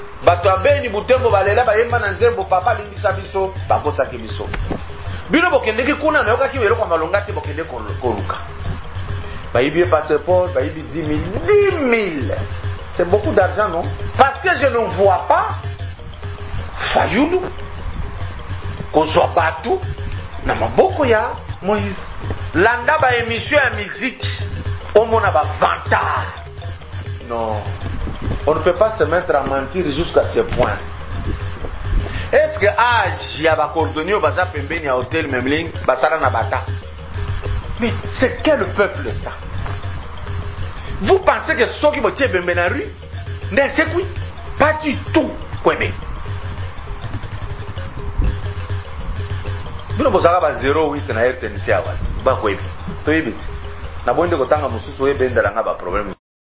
bato ya Beni Butembo balela bayemba na nzembo papa limbisa biso bakosaki biso bino bokendeki kuna nayokaki welo kwa malonga te bokende koluka bayibi passeport bayibi 10 000 c'est beaucoup d'argent non parce que je ne vois pas Fayulu kozwa batu na maboko ya Moïse landa ba émission ya musique omona ba vantard non on ne peut pas se mettre à mentir jusqu'à ce point. Est-ce que âge ya ba cordonnier baza pembeni ya hôtel Memling basala na bata? Mais c'est quel peuple ça? Vous pensez que ceux qui vont tirer pembeni na rue? Mais c'est quoi? Pas du tout. Kwebe. Bino bozaka ba 08 na RTNC awati. Ba kwebe. Toyebiti. Na bonde kotanga mususu ebendela nga ba problème.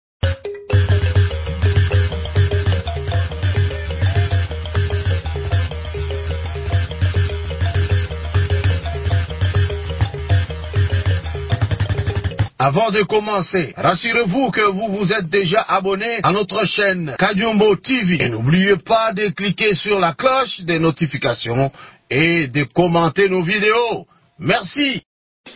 Avant de commencer, rassurez-vous que vous vous êtes déjà abonné à notre chaîne Kadiumbo TV. Et n'oubliez pas de cliquer sur la cloche des notifications et de commenter nos vidéos. Merci.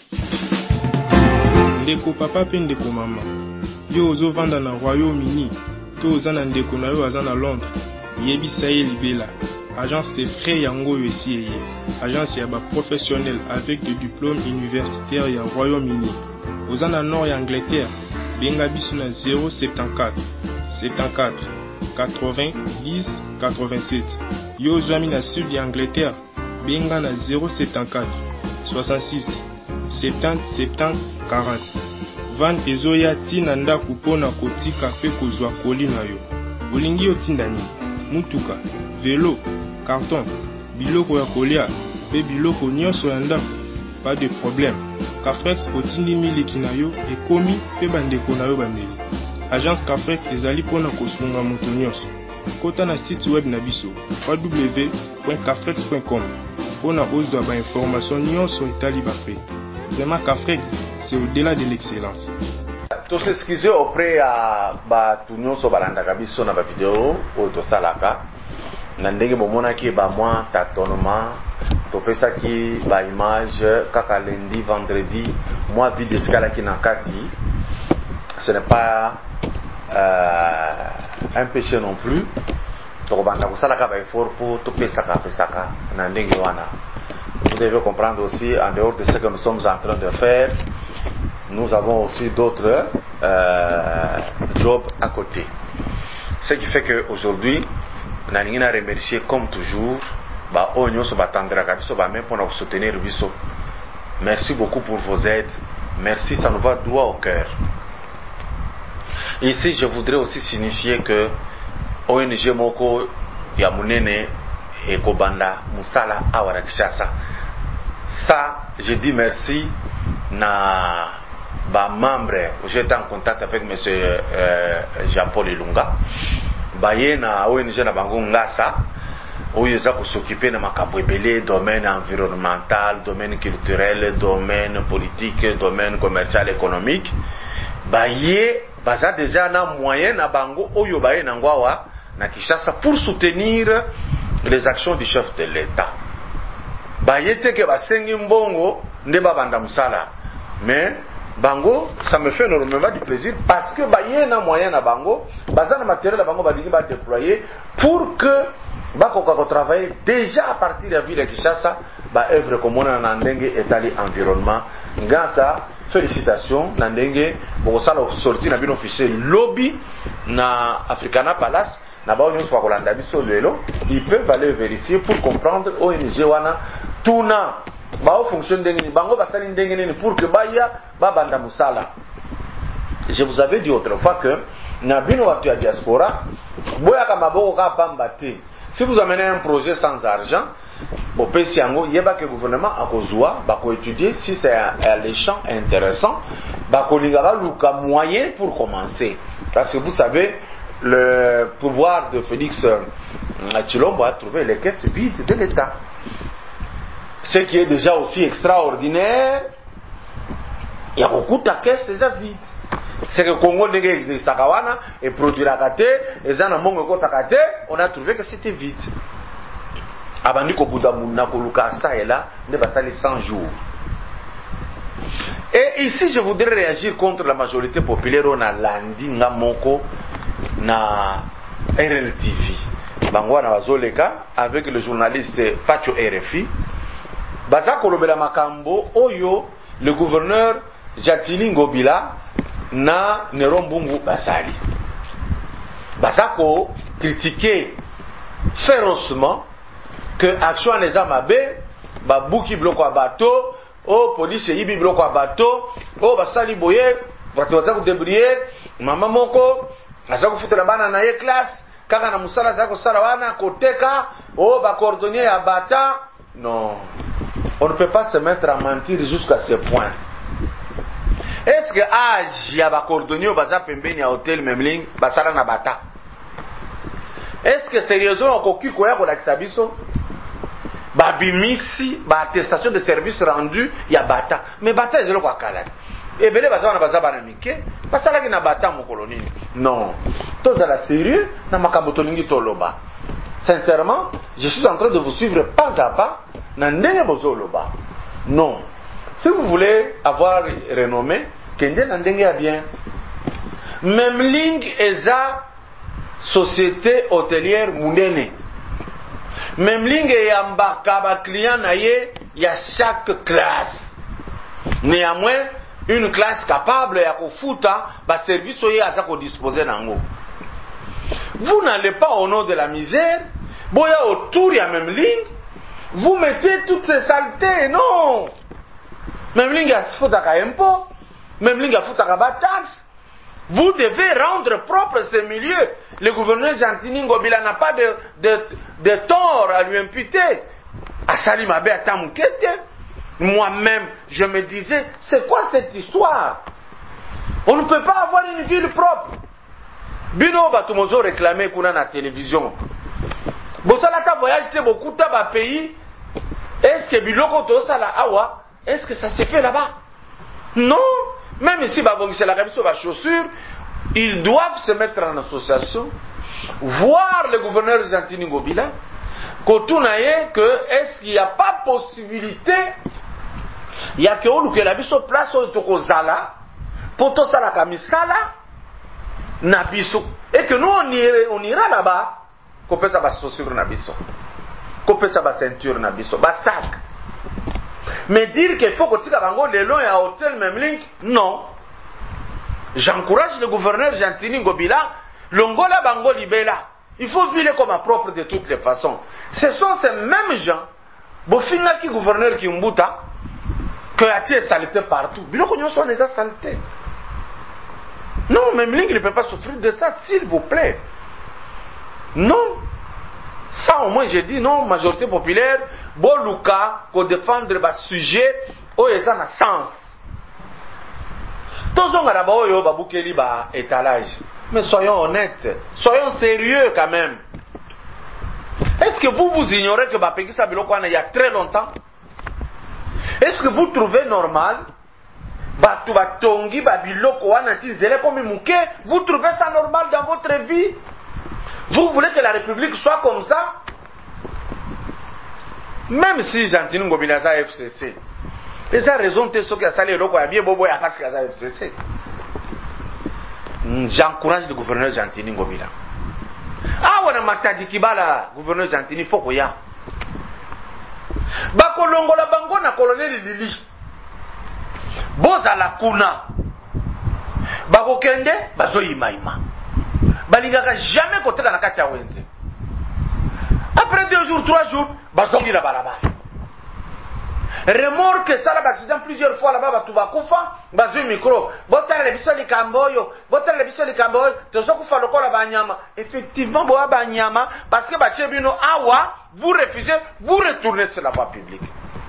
Ndeko papa pe ndeko mama. Yo ozo vanda na Royaume-Uni. To oza na ndeko na yo aza na Londres. Yebisa ye libela. Agence de frais yango yosi eye. Agence ya ba professionnel avec des diplômes universitaires ya Royaume-Uni. Aux en nord et Angleterre, benga biso na 074 74 80 10 87. Yo zami na sud ya Angleterre, benga na 074 66 70 70 40. Van ezoya tina ndaku pona kotika pe kozwa koli na yo. Olingi yo tindani, mutuka, vélo, carton, biloko ya kolia, pe biloko nyonso ya ndaku. Pas de problème. Cafrex otindi miliki na yo ekomi pe bandeko na yo bameli. Agence Cafrex ezali pona kosunga moto nyonso. Kota na site web na biso www.cafrex.com pona ozwa ba information nyonso etali ba frais. Vraiment Cafrex c'est au-delà de l'excellence. To s'excuser auprès à ba nyonso balandaka biso na ba vidéo o to salaka. Na ndenge bomonaki ba mwa tâtonnement topesaki ba image kaka lundi vendredi moi vidéo eskalaki na kati ce n'est pas un péché non plus tokobanda kosalaka ba effort pour topesaka na ndenge wana. Vous devez comprendre aussi en dehors de ce que nous sommes en train de faire nous avons aussi d'autres jobs à côté, ce qui fait que aujourd'hui na ningina remercier comme toujours ba onyo so batandra kabiso ba même pour nous soutenir biso. Merci beaucoup pour vos aides. Merci, ça nous va droit au cœur. Ici je voudrais aussi signifier que ONG moko ya munene et kobanda musala awara Kinshasa. Ça je dis merci na ba membre. J'étais en contact avec monsieur Jean-Paul Ilunga. Baye na ONG na bango ngasa oyo za s'occuper na makambo ebele, domaine environnemental, domaine culturel, domaine politique, domaine commercial, économique. Baye baza déjà na moyen na bango oyo baye na ngwawa na Kinshasa pour soutenir les actions du chef de l'État. Baye te ke basengi mbongo nde babanda musala, mais bango ça me fait énormément du plaisir parce que baye na moyen na bango baza na matériel na bango badiki ba déployer pour que bakoka travailler déjà à partir de la ville de Kinshasa ba œuvre comme on na ndenge etali environnement ngasa. Félicitations na ndenge bokosala sorti na bino officier lobby na Africana Palace na ba onyo swa kolanda biso lelo, ils peuvent aller vérifier pour comprendre ONG wana tuna ba fonction ndenge ni bango basali ndenge ni pour que baya ba banda musala. Je vous avais dit autrefois que na bino watu ya diaspora boya kama boko ka pamba te. Si vous amenez un projet sans argent, au pays yango yeba que le gouvernement a kozwa bako étudier si c'est alléchant intéressant, bako lingaba luka moyen pour commencer. Parce que vous savez le pouvoir de Félix Tshilombo a trouvé les caisses vides de l'État. Ce qui est déjà aussi extraordinaire, il y a beaucoup de caisses déjà vides. c'est que Congo n'existe pas et produire à côté et ça n'a mongo côté à côté, on a trouvé que c'était vide. Abandi ko buda munna ko luka ça et là ne va salir 100 jours. Et ici je voudrais réagir contre la majorité populaire on a landi ngamoko na RLTV. Bangwana bazoleka avec le journaliste Facho RFI. Baza kolobela makambo oyo le gouverneur Jatini Ngobila na Nerombungu basali. Baza ko critiquer férocement que action les amabe babuki bloko a bateau o police yibi bloko a bateau o basali boye baza ko débrouiller mama moko aza ko futela bana na ye classe kaka na musala za ko sala wana koteka o ba coordonner ya bata. Non, on ne peut pas se mettre à mentir jusqu'à ce point. Est-ce que âge ya ba coordonner baza pembeni ya hôtel Memling basala na bata? Est-ce que sérieusement okoki koya ko lakisa biso ba bimisi ba attestation de service rendu ya bata? Mais bata ezelo kwa kala ebele baza na baza bana mike basala ki na bata mo koloni. Non, tozala sérieux na makambo tolingi toloba. Sincèrement, je suis en train de vous suivre pas à pas na ndenge bozoloba. Non, si vous voulez avoir renommé kende na ndenge ya bien. Memling eza société hôtelière munene. Memling eyambaka ba client na ye ya chaque classe. Néanmoins, une classe capable ya kofuta ba service oye aza ko disposer nango. Vous n'allez pas au nom de la misère, boya autour ya Memling, vous mettez toutes ces saletés, non. Memling a futaka impôt, Memling a futaka ba taxe. Vous devez rendre propre ces milieux. Le gouverneur Jantini Ngobila n'a pas de tort à lui imputer. Asali Mabe Atamukete. Moi-même, je me disais, c'est quoi cette histoire? On ne peut pas avoir une ville propre. Bino Batumozo réclamé qu'on a la télévision. Bosalata voyage te beaucoup de pays. Est-ce que Biloko Tosala Awa, est-ce que ça se fait là-bas? Non. Même ici, c'est la révision de la chaussure, ils doivent se mettre en association, voir le gouverneur Jantini Ngobila, que est-ce qu'il n'y a pas possibilité, il y a que on la biso place au Tokozala, pour tout ça la camisala, nabiso, et que nous on ira là-bas, qu'on peut ça va chaussure nabiso, qu'on peut ça va ceinture nabiso, va sac. Mais dire qu'il faut que tu aies les lois à hôtel Memling, non. J'encourage le gouverneur Jantini Ngobila, l'Ongola Bango Libela. Il faut vivre comme un propre de toutes les façons. Ce sont ces mêmes gens, Bofinga qui gouverneur qui Mbuta, que a tiré saleté partout. Bilo qu'on soit déjà saleté. Non, Memling ne peut pas souffrir de ça, s'il vous plaît. Non. Ça au moins j'ai dit non, majorité populaire, Boluka, qu'on défendre le sujet, où ils ont un sens. Tous on a yo babukeli ba étalage. Mais soyons honnêtes, soyons sérieux quand même. Est-ce que vous ignorez que Bapekisa Biloko il y a très longtemps? Est-ce que vous trouvez normal Batu Batongi Babiloko Anatinzele comme Mouké? Vous trouvez ça normal dans votre vie? Vous voulez que la République soit comme ça? Même si Jantini Ngobila za FCC, les a raison de ce qui a salé le quoi bien bobo à parce qu'il y a FCC. J'encourage le gouverneur Jantini Ngobila. Ah on a matadi kibala gouverneur Jantini Fokoya. Bakolongo la bango na colonel Lili. Boza la kuna. Bakokende bazo imaima. Balingaka jamais côté na kati ya wenze. Après 2 jours, 3 jours, bazongi la balabala. Remorque ça la accident plusieurs fois là-bas batuba kufa, bazu micro. Botala le biso likamboyo, tozo kufa lokola banyama. Effectivement boa banyama parce que bache bino awa, vous refusez, vous retournez sur la voie publique.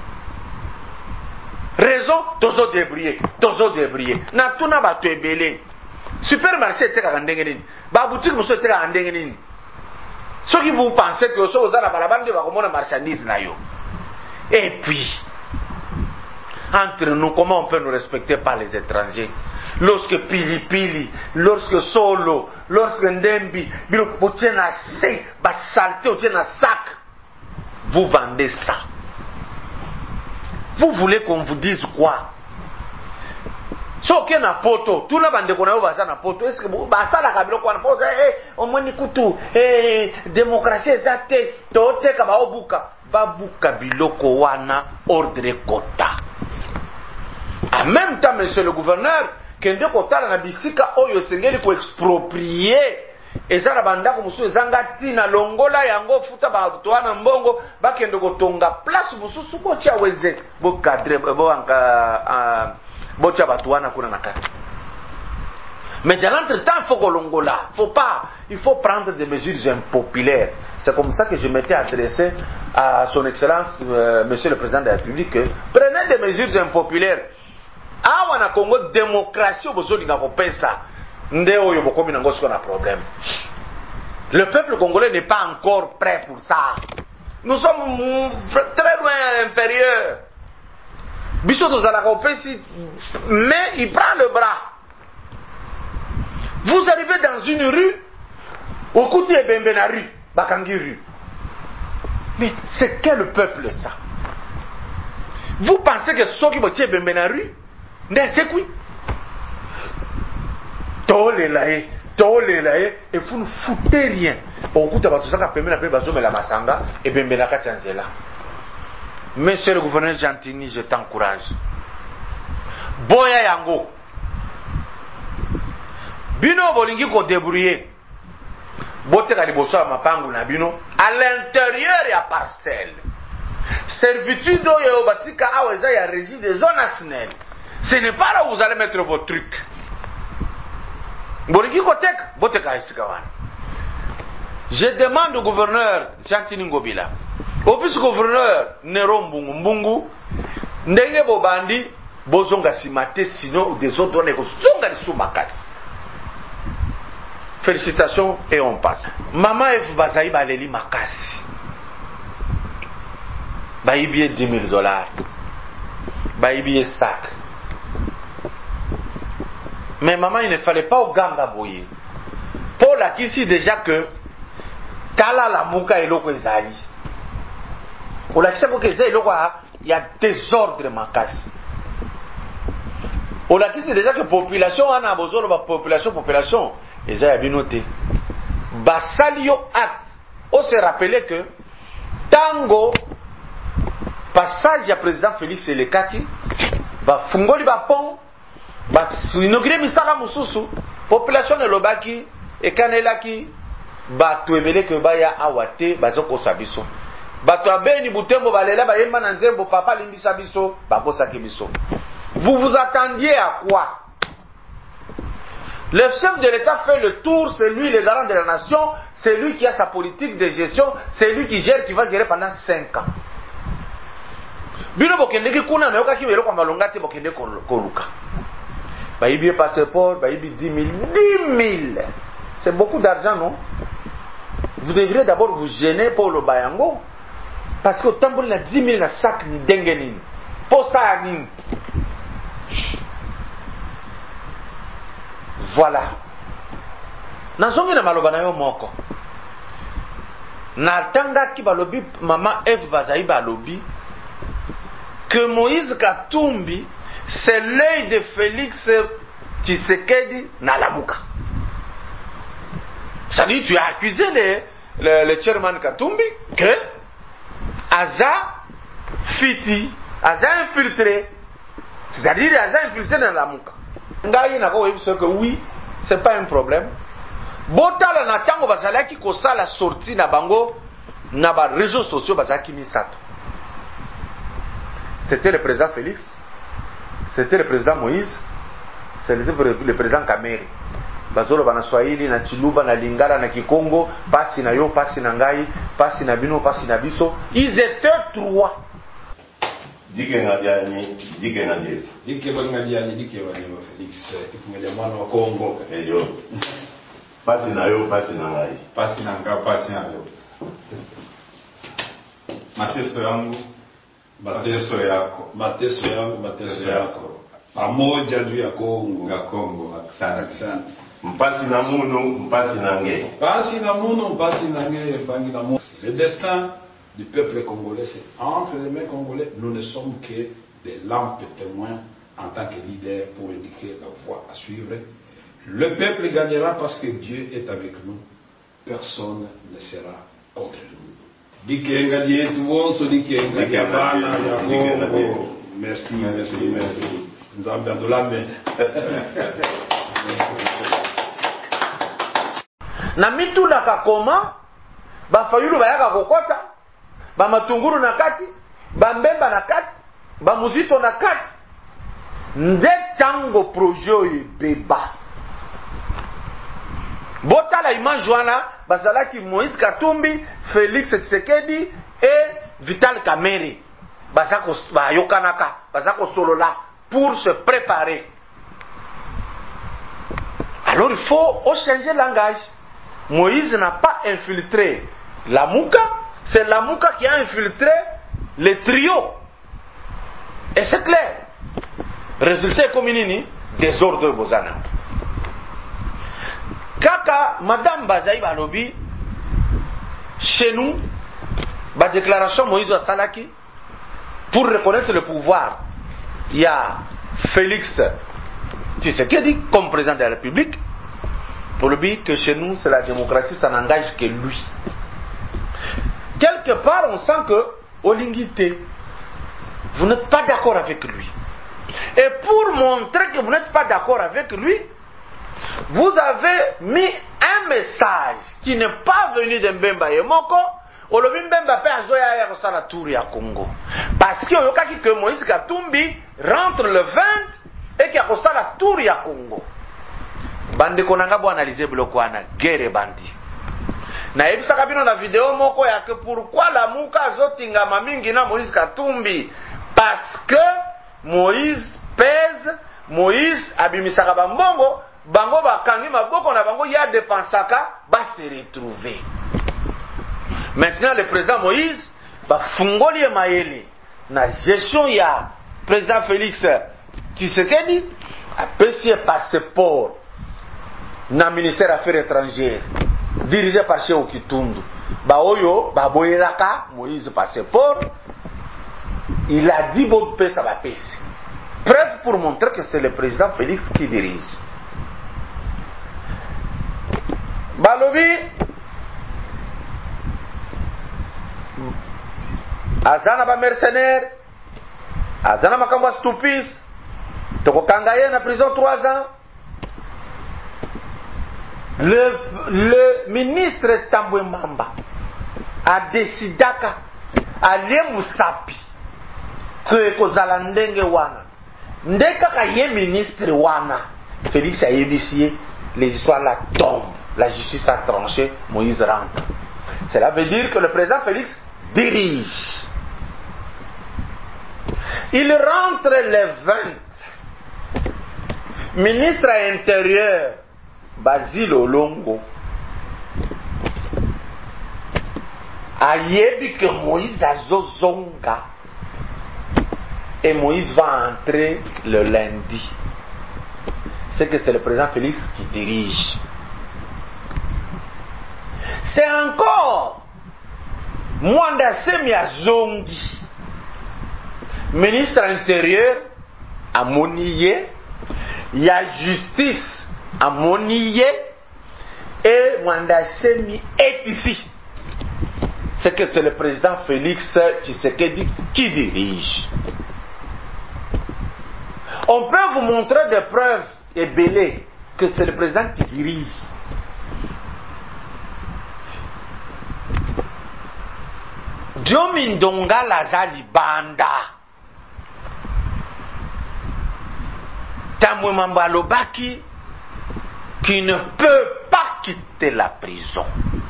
Raison tozo débrouiller. Na tuna batu ebele. Supermarché était à Randengeni. Ba boutique monsieur était à Randengeni. Ceux qui vous pensez que ceux qui ont la balabande va commander marchandises na yo. Et puis entre nous, comment on peut nous respecter par les étrangers? lorsque Pilipili, lorsque Solo, lorsque Ndembi, vous tenez à C, vous saltez, vous tenez à sac, vous vendez ça. Vous voulez qu'on vous dise quoi? Si aucun na poto, tout le monde connaît où na poto. Est-ce que ça la kabilo kwa na poto? Au moins ni kutu, démocratie ezate, tote kaba obuka, babuka biloko wana ordre kota. En même temps, monsieur le gouverneur, kende kota na bisika oyo sengeli ko exproprier. Ezala bandako musu ezanga tina longola yango futa ba toana mbongo bakende kotonga place mususu ko tia wenze bo cadre bo anka bocha batuana kuna nakati. Mais dans l'entretemps, il faut que l'ongola. Il faut prendre des mesures impopulaires. C'est comme ça que je m'étais adressé à son excellence, monsieur le président de la République, que prenez des mesures impopulaires. Ah, on a Congo démocratie au besoin d'une ça. Ndeo yo bokomi nango siko na problème. Le peuple congolais n'est pas encore prêt pour ça. Nous sommes très loin inférieurs. Biso tozalaka opesi, mais il prend le bras. Vous arrivez dans une rue, au côté de Bembena rue, Bakangi rue. Mais c'est quel peuple ça? Vous pensez que ceux qui vont tirer Bembena rue, c'est quoi? Tolelae, et vous ne foutez rien. Au côté de Batoussaka, Bembena pe bazo me la masanga, et Bembena katianzela. Monsieur le gouverneur Gentini, je t'encourage. Boya yango. Bino bolingi ko débrouiller. Bote ka liboso mapangu na bino à l'intérieur ya parcelle. Servitude yo batika aweza ya régie des zones nationales. Ce n'est pas là où vous allez mettre vos trucs. Bolingi ko tek bote ka isika wana. Je demande au gouverneur Gentini Ngobila, au vice-gouverneur Nero Mbungu, ndenge bobandi bozonga simate sinon des autres ne ko zonga lisu makasi. Félicitations et on passe. Maman F Bazaï Baleli Makasi. Baïbier $10,000. Baïbier sac. Mais maman, il ne fallait pas au Ganga Boye. Paul a ici déjà que Tala la Mouka et l'Oko Zali. On a il y a désordre Makasi. On a dit déjà que population on a besoin de population et ça a bien noté basalio acte on se rappelait que tango passage à président Félix Elekaki ba fungoli ba pont ba inauguré misala mususu population de lobaki et kanelaki ba tuebele que ba ya awate bazoko sabiso bato abeni butembo balela ba yemba na nzembo papa limbisa biso ba kosaki biso. Vous vous attendiez à quoi? Le chef de l'État fait le tour, c'est lui le garant de la nation, c'est lui qui a sa politique de gestion, c'est lui qui gère, qui va gérer pendant 5 ans. Bino bokende ki kuna na yoka ki welo kwa malonga te bokende koluka. Ba ibi passeport, ba ibi 10 000. C'est beaucoup d'argent, non? Vous devriez d'abord vous gêner pour le bayango. Parce que tant na 10 000 na sac dengenin. Pour ça nin. Voilà. Nazongi na maloba na yo moko. Na tanga ki balobi maman Eve Bazaï balobi que Moïse Katumbi c'est l'œil de Félix Tshisekedi na Lamuka. Ça dit tu as accusé le chairman Katumbi que Aza Fiti, Aza infiltré. C'est-à-dire Aza infiltré dans Lamuka. Ngai na ko que oui, c'est pas un problème. Botala na tango bazalaki ko sala sortie na bango na ba réseaux sociaux bazaki misato. C'était le président Félix, c'était le président Moïse, c'était le président Kamere. Bazolo bana Swahili na Chiluba na Lingala na Kikongo, pasi na yo, pasi na ngai, pasi na bino, pasi na biso. Ils étaient 3. Dike ngadiani, dike ngadiani. Dike ngadiani, dike ngadiani Félix. Ifungele mwana wa Kongo. Eyo. Pasi na yo, pasi na ngai. Pasi na ngai, pasi na yo. Mateso yangu, mateso yako. Mateso yangu, mateso yako. Pamoja juu ya Kongo. Ya Kongo, asante. Mpasi na muno, mpasi na nge. Mpasi na muno, mpasi na nge, mpangi na muno. Le destin du peuple congolais, c'est entre les mains congolais. Nous ne sommes que des lampes témoins en tant que leaders pour indiquer la voie à suivre. Le peuple gagnera parce que Dieu est avec nous. Personne ne sera contre nous. Dikenga dietu wonso dikenga Bana ya Kongo. Merci. Nzambe adolame. Na mituna kakoma bafayulu bayaka kokota bamatunguru na kati bambemba na kati bamuzito na kati nde tango projet oyo ebeba botala image wana bazalaki Moïse Katumbi, Félix Tshisekedi et Vital Kamerhe bayokanaka bazako solola pour se préparer. Alors il faut changer le langage. Moïse n'a pas infiltré Lamuka, c'est Lamuka qui a infiltré le trio. Et c'est clair. Résultat comme nini, désordre bozana. Kaka Madame Bazaï Balobi, chez nous, la déclaration Moïse Salaki, pour reconnaître le pouvoir, il y a Félix Tshisekedi comme président de la République. Pour le but que chez nous, c'est la démocratie, ça n'engage que lui. Quelque part, on sent que Olingite, vous n'êtes pas d'accord avec lui. Et pour montrer que vous n'êtes pas d'accord avec lui, vous avez mis un message qui n'est pas venu de Mbemba Yemoko. Olobi Mbemba pe azoya ya kosala tour ya Congo. Parce que oyokaki que Moïse Katumbi rentre le 20 et qu'il a kosala tour ya Congo. Bande konanga bo analyser biloko wana guerre bandi. Na ebisaka bino na vidéo moko ya que pourquoi la muka azotingama mingi na Moïse Katumbi, parce que Moïse pèse, Moïse abimisaka bambongo, bango bakangi maboko na bango ya dépensaka ba se retrouver. Maintenant le président Moïse ba fungoli mayele na gestion ya président Félix Tshisekedi a payé passeport na ministère affaires étrangères dirigé par Cheikh Kitundu ba oyo ba boyelaka Moïse passeport, il a dit bon paix ça va passer. Preuve pour montrer que c'est le président Félix qui dirige. Balobi azana ba mercenaire, azana makambo stupide, tokokanga ye na prison 3 ans. Le ministre Tambwe Mamba a décidé d'aller Moussapi que kozala ndenge wana ndeka ka ye ministre wana Félix a initié les histoires la tombe, la justice a tranché, Moïse rentre. Cela veut dire que le président Félix dirige. Il rentre le 20. Ministre intérieur Basile Olongo a yebi que Moïse a zozonga et Moïse va entrer le lundi. C'est que c'est le président Félix qui dirige. C'est encore Mwanda Semia Zongi, ministre intérieur à Monier, il y a justice à Monier et Mwanda Semi est ici. C'est que c'est le président Félix Tshisekedi qui dirige. On peut vous montrer des preuves et belées que c'est le président qui dirige. Diomindonga Lazali Banda Tambwe Mamba Lobaki qui ne peut pas quitter la prison.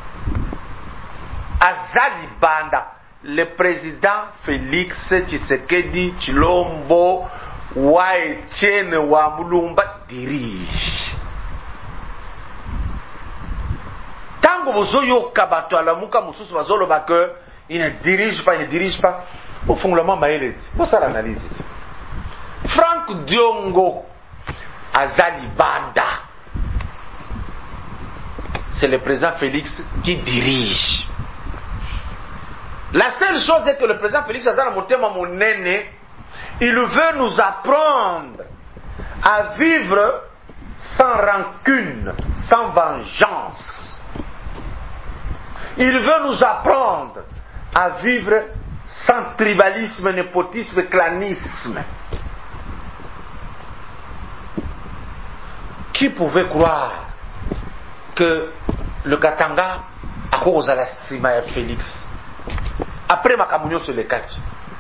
Azali Banda, le président Félix Tshisekedi Chilombo wa Etienne wa Mulumba dirige. Tango bozoyo kabato alamuka mususu bazoloba que il ne dirige pas, au fondement maïlet. Pour ça l'analyse. Franck Franck Diongo Azali Banda. C'est le président Félix qui dirige. La seule chose est que le président Félix Azali Motema Monene, il veut nous apprendre à vivre sans rancune, sans vengeance. Il veut nous apprendre à vivre sans tribalisme, népotisme, clanisme. Qui pouvait croire que le Katanga a cause à la Sima Félix après ma communion sur les quatre?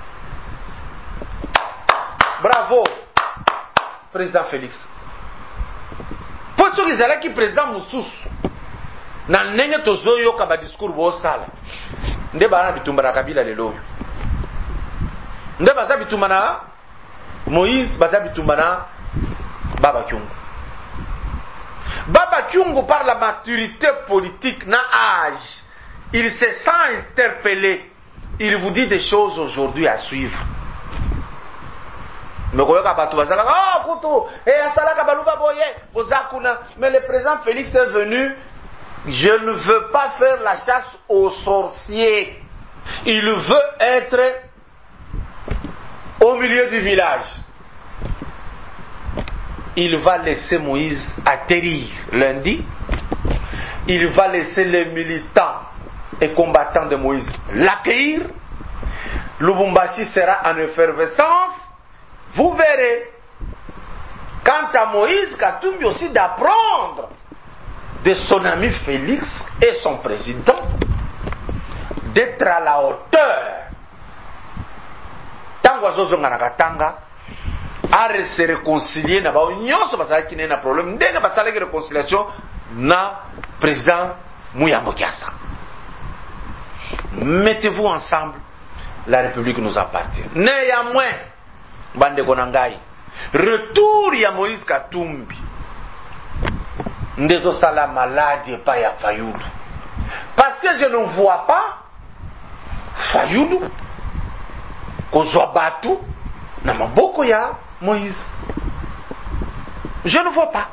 Bravo, président Félix. Pour ceux qui sont qui président Moussous, na ndenge tozoyo ka ba discours bo sala. Nde bana bitumba na Kabila lelo. Nde baza bitumba na Moïse, baza bitumba na Baba Kyungu. Baba Kyungu, par la maturité politique, na âge, il se sent interpellé. Il vous dit des choses aujourd'hui à suivre. Mais le président Félix est venu. Je ne veux pas faire la chasse aux sorciers. Il veut être au milieu du village. Il va laisser Moïse atterrir lundi. Il va laisser les militants et combattants de Moïse l'accueillir. Lubumbashi sera en effervescence. Vous verrez. Quant à Moïse Katumbi aussi d'apprendre de son ami Félix et son président d'être à la hauteur. Tango azozonga na Katanga à se réconcilier na ba nyonso basala ki na problème ndenge basala ki réconciliation na président Muyambo Kiasa. Mettez-vous ensemble, la République nous appartient. Néanmoins, bande konangai, retour ya Moïse Katumbi ndezo sala malade pa ya Fayulu. Parce que je ne vois pas Fayulu kozwa batu na maboko ya Moïse. Je ne vois pas.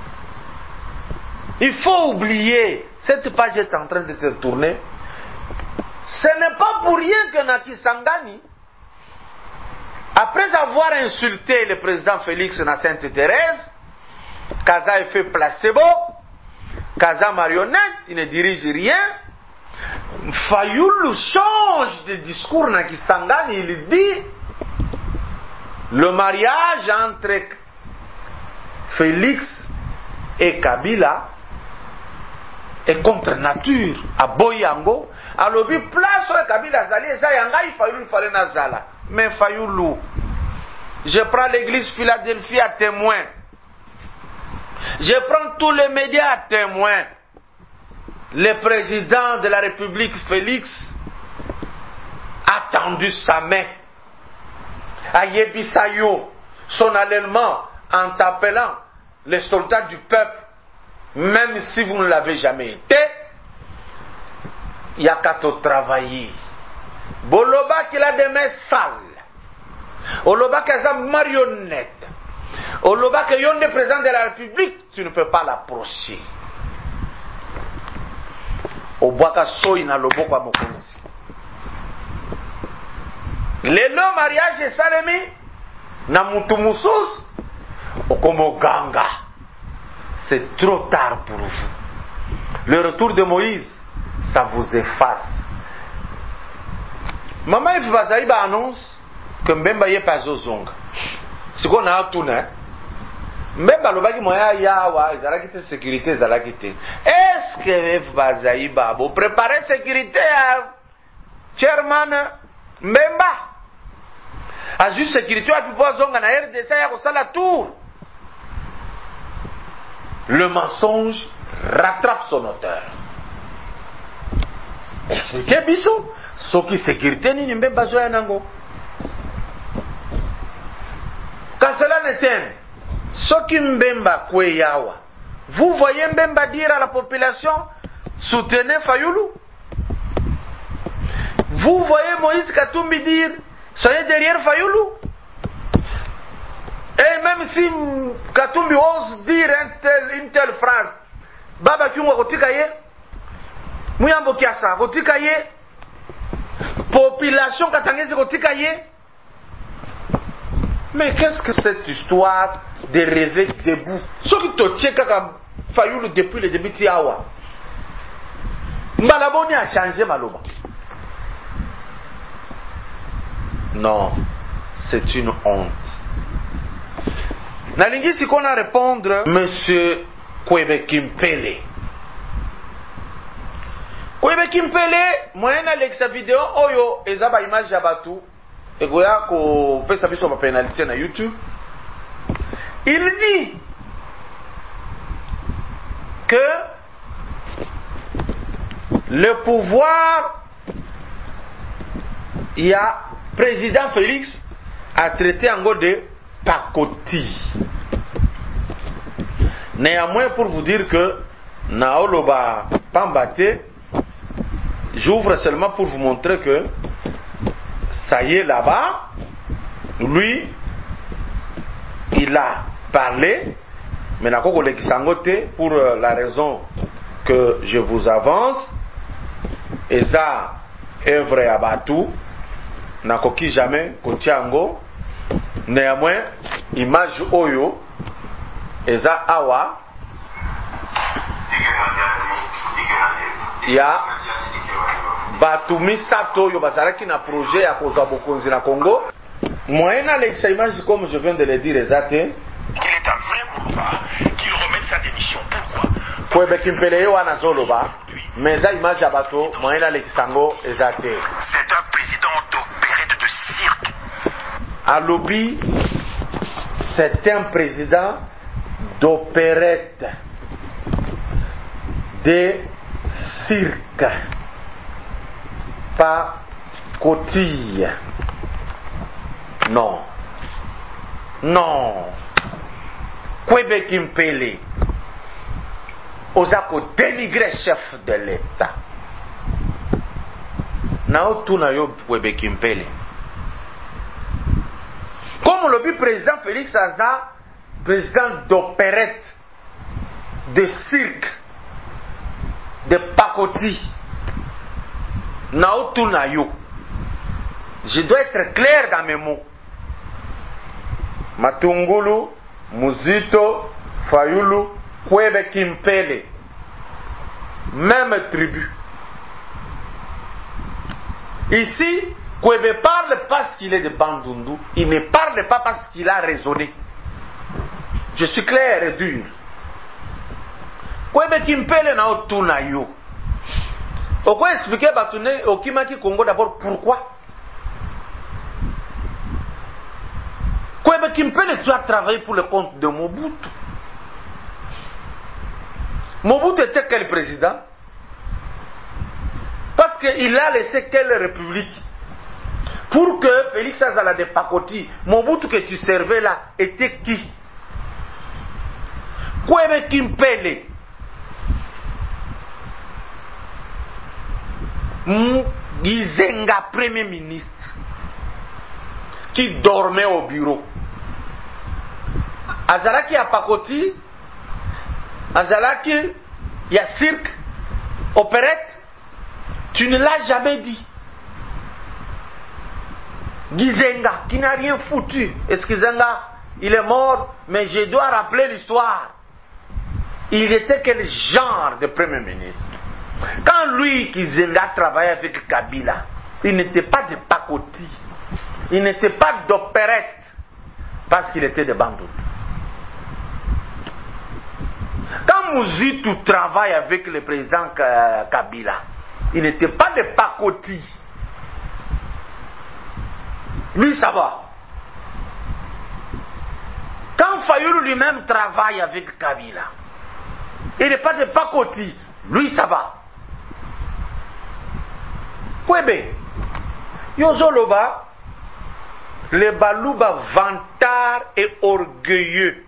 Il faut oublier, cette page est en train de se tourner. Ce n'est pas pour rien que Nakisangani, après avoir insulté le président Félix na Sainte-Thérèse, Kaza est fait placebo, Kaza marionnette, il ne dirige rien. Fayulu change de discours Nakisangani, il dit le mariage entre Félix et Kabila est contre nature. À Boyango, à l'obi place où Kabila Zali, il fallait Nazala. Mais Fayulu, je prends l'église Philadelphie à témoin. Je prends tous les médias à témoin. Le président de la République, Félix, a tendu sa main à Yebisayo, son allèlement, en t'appelant les soldats du peuple, même si vous ne l'avez jamais été. Il y a qu'à te travailler. Boloba qu'il a des mains sales. Oloba qu'il a une marionnette. Oloba qu'il y a un président de la République, tu ne peux pas l'approcher. Obwaka soy na loboko wa mokonzi. Lelo mariage et salemi na mutu mususu okomo ganga. C'est trop tard pour vous. Le retour de Moïse, ça vous efface. Maman Ifbazaïba annonce que Mbemba yé pas zozonga. Ce qu'on a tout né. Mbemba lobaki moya yawa, ezalaki te sécurité ezalaki te. Est-ce que Ifbazaïba bo préparer sécurité à chairman Mbemba? A juste sécurité à pouvoir zonga na RDC ya kosala tour. Le mensonge rattrape son auteur. Expliquez biso. Soki sécurité ni Mbemba zoya nango. Quand cela ne tienne, Soki Mbemba kwe yawa. Vous voyez Mbemba dire à la population, soutenez Fayulu. Vous voyez Moïse Katumbi dire, soyez derrière Fayulu. même si Katumbi ose dire une telle phrase, Baba Kyungo kotika ye, Muyambo Kiasa kotika ye, population katangezi kotika ye. Mais qu'est-ce que cette histoire de rêver debout? Ce qui te tient quand Fayoulou depuis le début Tiawa. Malaboni a changé Maloba. Non, c'est une honte. Nalingi si qu'on a répondre, Monsieur Kwebe Kimpele. Kwebe Kimpele, moi na sa vidéo oyo ezaba image ya batu. Et goya ko fait sa biso ma pénalité na YouTube. Il dit que le pouvoir, il y a président Félix a traité en gros de pacotille. Néanmoins, pour vous dire que Naoloba Pambate, j'ouvre seulement pour vous montrer que ça y est là-bas, lui, il a parlé, mais Nakoko Lekisangote, pour la raison que je vous avance, et ça, œuvre à Batou, Nakoki jamais, Kotiango, néanmoins, image Oyo, et ça, Awa, il y a Batou Misato, yo bazaraki na projet à cause de Bokonzi na Congo. Moyen avec sa image, comme je viens de le dire, exact. Il est un vrai Moulouba qu'il remette sa démission. Pourquoi? Kwebe Kimpele yo ana zoloba, mais ça image à bateau, moyen avec sango exact. C'est un président d'opérette de cirque. À lobby, c'est un président d'opérette de cirque. Pas cotille. Non. Non. Kwebe Kimpele. Osako dénigrer chef de l'État. Nao tuna yo Kwebe Kimpele. Comme le président Félix Aza, président d'opérette, de cirque, de pacotille. Naotunayo. Je dois être clair dans mes mots. Matungulu, Muzito, Fayulu, Kwebe Kimpele. Même tribu. Ici, Kwebe parle parce qu'il est de Bandundu. Il ne parle pas parce qu'il a raisonné. Je suis clair et dur. Kwebe Kimpele Naotunayo. Pourquoi expliquer Batoune au Kimaki Congo d'abord pourquoi? Kwebe Kimpele, tu as travaillé pour le compte de Mobutu. Mobutu était quel président? Parce qu'il a laissé quelle république? Pour que Félix Azala de Pakoti, Mobutu que tu servais là, était qui? Kwebe Kimpele. Gizenga, premier ministre, qui dormait au bureau. Azalaki à Pakoti, Azalaki, il y a cirque, opérette, tu ne l'as jamais dit. Gizenga, qui n'a rien foutu. Est-ce que Gizenga, il est mort, mais je dois rappeler l'histoire. Il était quel genre de premier ministre? Quand lui, Kizenga, travaillait avec Kabila, il n'était pas de Pakoti, il n'était pas d'opérette, parce qu'il était de Bandundu. Quand Mouzitou travaille avec le président Kabila, il n'était pas de Pakoti. Lui, ça va. Quand Fayoulou lui-même travaille avec Kabila, il n'est pas de Pakoti. Lui, ça va. Kwebe, Yozoloba, le Balouba vantard et orgueilleux.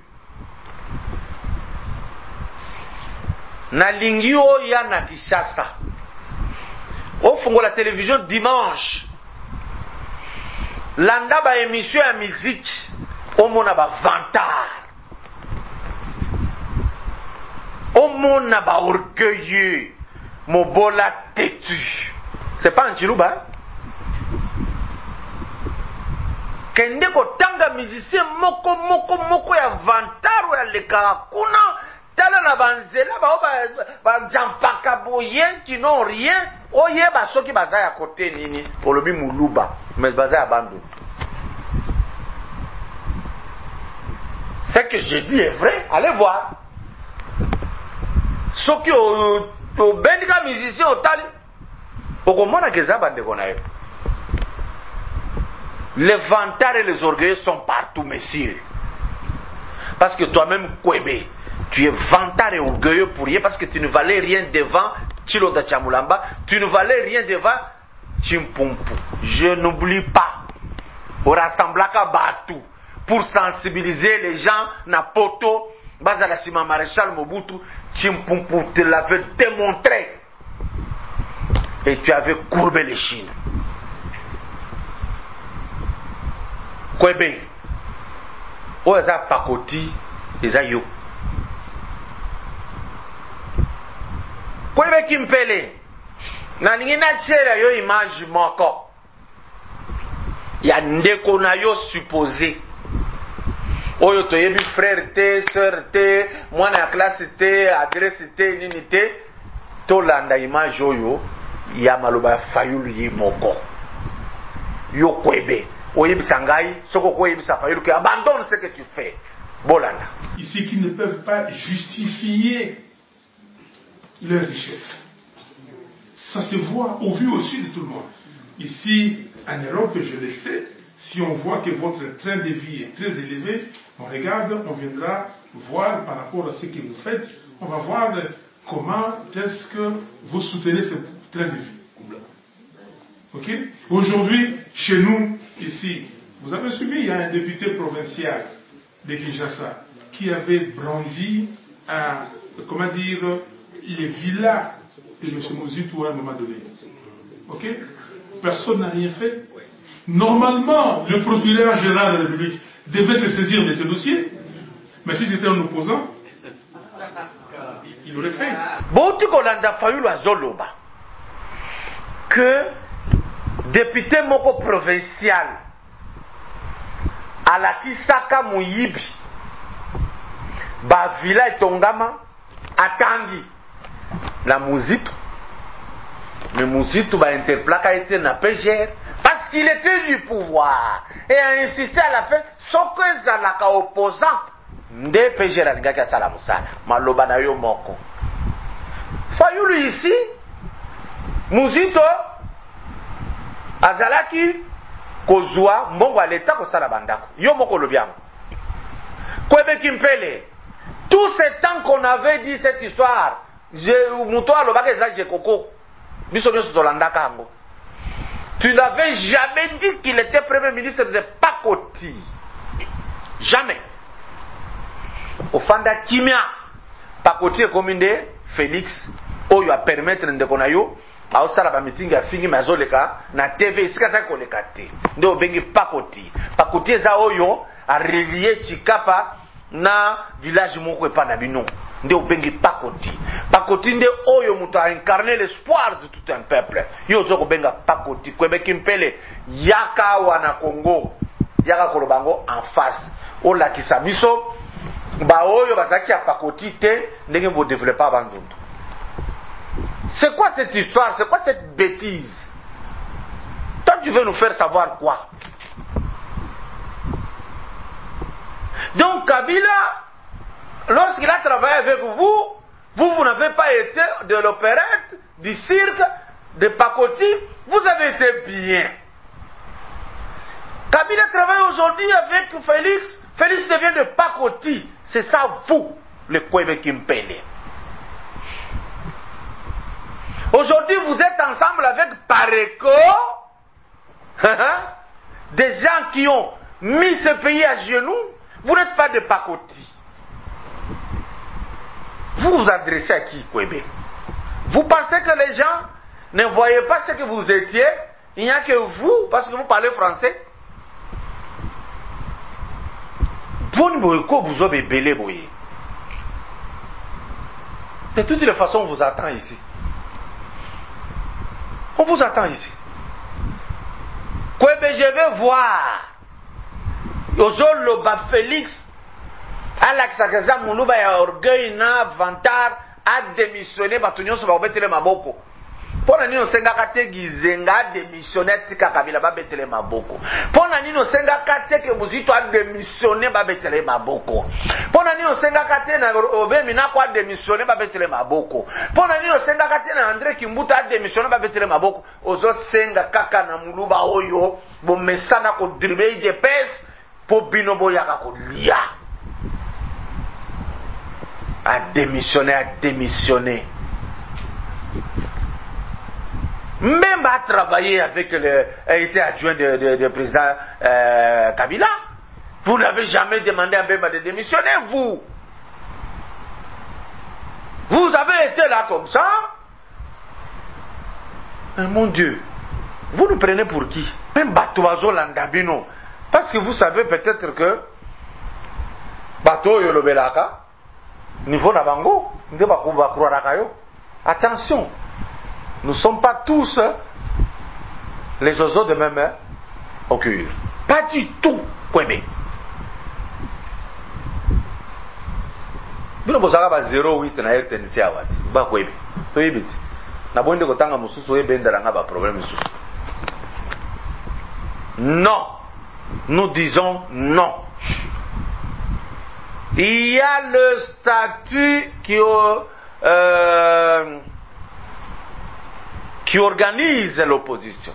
Nalingi oya na Kishasa. Au fond de la télévision dimanche. Landa ba émission à musique. omona ba vantard, omona ba orgueilleux, mobola têtu. C'est pas un chiluba. Kende kotanga musicien moko ya vantard ya lekaka kuna tala na banzela ba jampaka boyen qui n'ont rien oyeba soki baza ya kote nini olobi muluba mais baza ya bandu. Ce que je dis est vrai, allez voir. Soki o bendika musicien otali okomona ke za bandeko na yo. Les vantards et les orgueilleux sont partout, messieurs. Parce que toi-même, Kwebe, tu es vantard et orgueilleux pour rien parce que tu ne valais rien devant Chiloda Chamulamba, tu ne valais rien devant Chimpumpu. Je n'oublie pas. Au rassemblaka Batu pour sensibiliser les gens na poto, Bazala Sima Maréchal Mobutu, Chimpumpu te l'avait démontré. Et tu avais courbé les chines. Kwebe, o eza pakoti, eza yo. Kwebe Kimpele, na ningina tchera yo image moko. Ya ndeko na yo supposé. Oyo toyebi frère te, sœur te, mwana ya classe te, adresse te, nini te, tolanda image oyo, ya maloba fayulu ye moko. Yo Kwebe. Abandonne ce que tu fais. Bolana. Ici qui ne peuvent pas justifier leur richesse. Ça se voit au vu aussi de tout le monde. Ici, en Europe, je le sais, si on voit que votre train de vie est très élevé, on regarde, on viendra voir par rapport à ce que vous faites, on va voir comment est-ce que vous soutenez ce train de vie. Okay? Aujourd'hui, chez nous, ici, vous avez suivi, il y a un député provincial de Kinshasa qui avait brandi les villas de M. Mozitou à un moment donné. Okay? Personne n'a rien fait. Normalement, le procureur général de la République devait se saisir de ce dossier, mais si c'était un opposant, il aurait fait. Que député moko provincial alakisaka muyibi ba villa etongama atangi la Muzitu, mais Muzitu ba interplaka était na PGR parce qu'il était du pouvoir et a insisté à la fin soko ezalaka opposant nde PGR alingaki asala musala maloba na yo moko Fayulu ici Muzitu azalaki kozwa mbongo aleta kosala bandako yo moko lobiango Kwebe Kimpele tout ce temps qu'on avait dit cette histoire muto alobaka eza koko biso nyonso tolandaka yango tu n'avais jamais dit qu'il était premier ministre de Pakoti jamais ofanda kimia Pakoti ekomi nde Félix oyo a permettre ndeko na yo aosala ba meeting ya fingi mazoleka na TV isika za koleka te nde obengi Pakoti eza oyo a relier Chikapa na village moko epa na bino nde obengi Pakoti nde oyo muto a incarné l'espoir de tout un peuple yo zo kobenga Pakoti Kwebe Kimpele yaka wana Congo yaka kolobango en face olakisa biso ba oyo bazaki ya Pakoti te ndenge bo développer bandundu. C'est quoi cette histoire? C'est quoi cette bêtise? Toi, tu veux nous faire savoir quoi? Donc, Kabila, lorsqu'il a travaillé avec vous, vous n'avez pas été de l'opérette, du cirque, de Pakoti, vous avez été bien. Kabila travaille aujourd'hui avec Félix, Félix devient de Pakoti. C'est ça, vous, le Kwebe Kimpele. Aujourd'hui, vous êtes ensemble avec Pareko, des gens qui ont mis ce pays à genoux. Vous n'êtes pas de Pakoti. Vous vous adressez à qui, Kwebe? Vous pensez que les gens ne voyaient pas ce que vous étiez? Il n'y a que vous, parce que vous parlez français. vous avez belé. De toutes les façons, on vous attend ici. On vous attend ici. Je vais voir. Ozolo Félix. Alaxakaza Moulouba ya orgueil na vantar a démissionné batunyo so ba betele maboko. Pona nino senga kate gizenga démissionné tika kabila ba betele maboko. Pona nino senga kate ke muzito a démissionné ba betele maboko. Pona nino senga kate na obemi na kwa démissionné ba betele maboko. Pona nino senga kate na André Kimbuta a démissionné ba betele maboko. Ozo senga kaka na Moulouba oyo bo mesana ko dribble de pes po binobo yaka ko lia. A démissionné. Même à travailler avec a été adjoint de président Kabila. Vous n'avez jamais demandé à Mbemba de démissionner, vous. Vous avez été là comme ça. Mais mon Dieu, vous nous prenez pour qui? Même Batoazo Landabino. Parce que vous savez peut-être que Bato Yolobelaka, niveau Nabango, attention, nous ne sommes pas tous les oiseaux de même au cul. Pas du tout, Kwebe. Bino bozaka ba 08 na RTNC awati ba Kwebe. To yibiti. Na bonde kotanga mususu ebendera nga ba problème mususu. Non. Nous disons non. Il y a le statut qui organise l'opposition.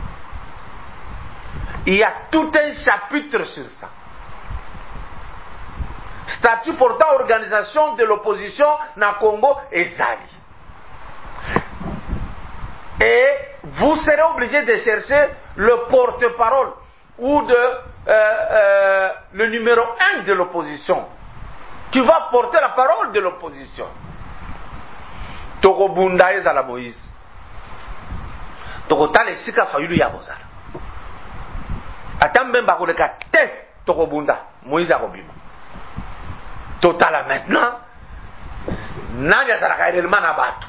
Il y a tout un chapitre sur ça. Statut portant organisation de l'opposition na Congo et Zali. Et vous serez obligé de chercher le porte-parole ou le numéro 1 de l'opposition qui va porter la parole de l'opposition. Toko Bunda ezala Moïse. Toko tale sika fayulu ya bozala. Atambe mbakoleka te Toko Bunda Moïse akobima. Totala maintenant nani azalaka réellement na bato.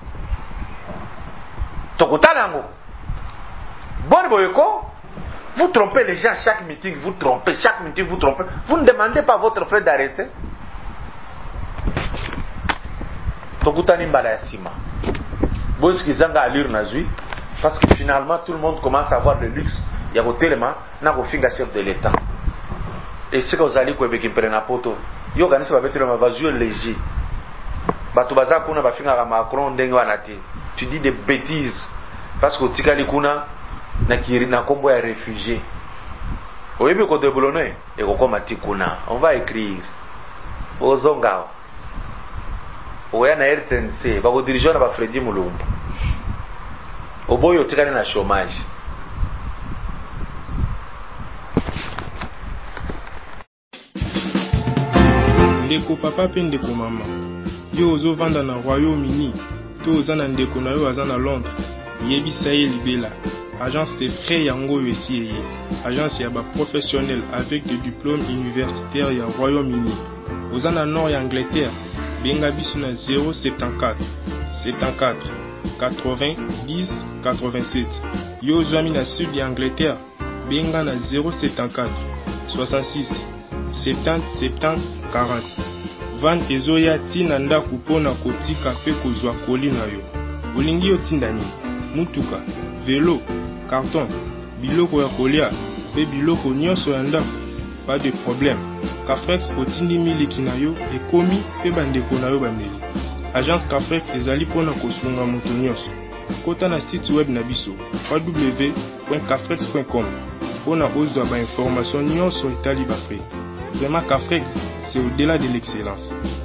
Toko tala ngo. Bon boyeko. Vous trompez les gens à chaque meeting, vous trompez, chaque meeting vous trompez. Vous ne demandez pas à votre frère d'arrêter. Tokutani mbala ya sima. Boski zanga allure nazui parce que finalement tout le monde commence à avoir le luxe. Ya kotelema na kofinga chef de l'État. Et c'est que vous allez ko beki prena poto. Yo kanisa ba betelema va jouer léger. Batu baza kuna ba finga Macron ndenge wana te. Tu dis des bêtises parce que tikali kuna na kiri na kombo ya réfugié. Oyebi ko déboulonner et ko koma tikuna. On va écrire. Ozonga. Oya na RTNC ba ko diriger na ba Fredy Mulumba. Oboyo tikali na chômage. Ndeko papa pe ndeko mama. Yo ozo vanda na Royaume-Uni. To ozana ndeko na yo azana Londres. Yebisa ye libela. Agence de frais yango yesi. Agence ya ba professionnel avec des diplômes universitaires ya Royaume-Uni. Ozana nord ya Angleterre. Benga biso na 074 74 80 10 87. Yo zami na sud ya Angleterre. Benga na 074 66 70 70 40. Van ezoya tina ndaku pona kotika pe kozwa koli na yo. Olingi yo tinda nini? Mutuka, vélo, carton, biloko ya kolia, pe biloko nyonso ya ndako. Pas de problème. Cafrex otindi miliki na yo ekomi pe bandeko na yo bameli. Agence Cafrex ezali pona kosunga moto nyonso. Kota na site web na biso www.cafrex.com pona ozwa ba information nyonso etali ba frais. Vraiment Cafrex, c'est au-delà de l'excellence.